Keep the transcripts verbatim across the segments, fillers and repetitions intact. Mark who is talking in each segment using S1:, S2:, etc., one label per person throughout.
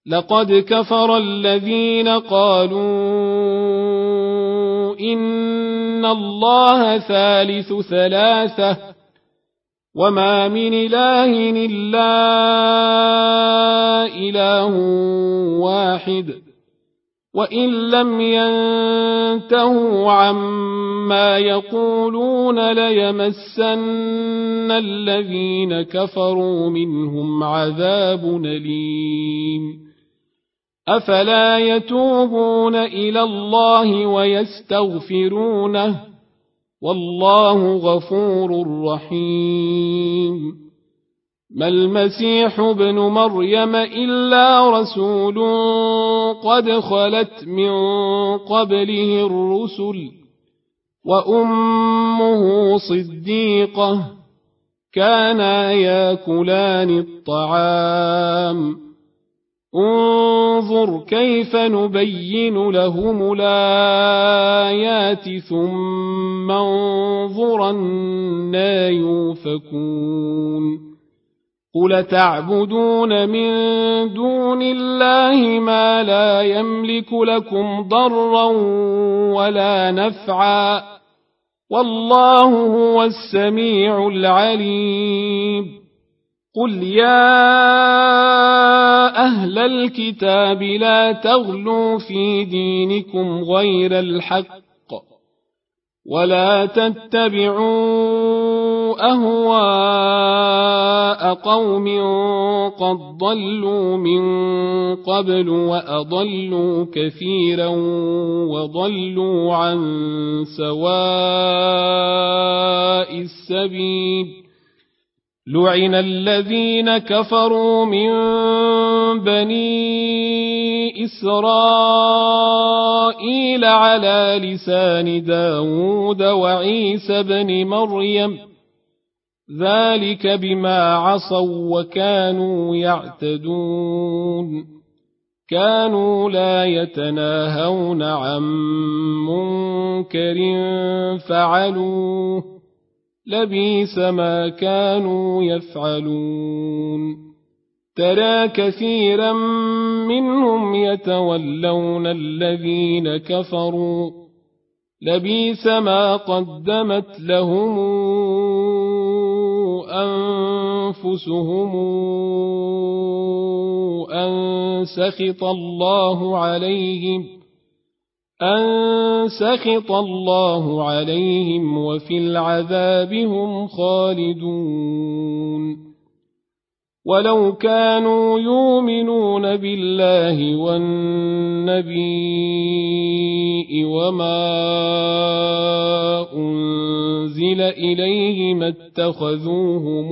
S1: لقد كفر الذين قالوا إن الله ثالث ثلاثة وما من إله إلا إله واحد وإن لم ينتهوا عما يقولون ليمسن الذين كفروا منهم عذاب أليم أفلا يتوبون إلى الله ويستغفرونه والله غفور رحيم ما المسيح ابن مريم إلا رسول قد خلت من قبله الرسل وأمه صديقة كانا ياكلان الطعام انظر كيف نبين لهم الآيات ثم انظر أنى يؤفكون قل تعبدون من دون الله ما لا يملك لكم ضرا ولا نفعا والله هو السميع العليم قل يا أهل الكتاب لا تغلوا في دينكم غير الحق ولا تتبعوا أهواء قوم قد ضلوا من قبل وأضلوا كثيرا وضلوا عن سواء السبيل لعن الذين كفروا من بني إسرائيل على لسان داود وعيسى بن مريم ذلك بما عصوا وكانوا يعتدون كانوا لا يتناهون عن منكر فعلوه لبئس ما كانوا يفعلون ترى كثيرا منهم يتولون الذين كفروا لبئس ما قدمت لهم أنفسهم أن سخط الله عليهم أن سخط الله عليهم وفي العذاب هم خالدون ولو كانوا يؤمنون بالله والنبي وما أنزل إليه ما اتخذوهم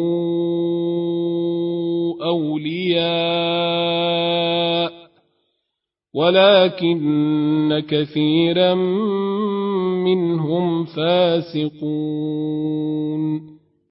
S1: أولياء ولكن كثيرا منهم فاسقون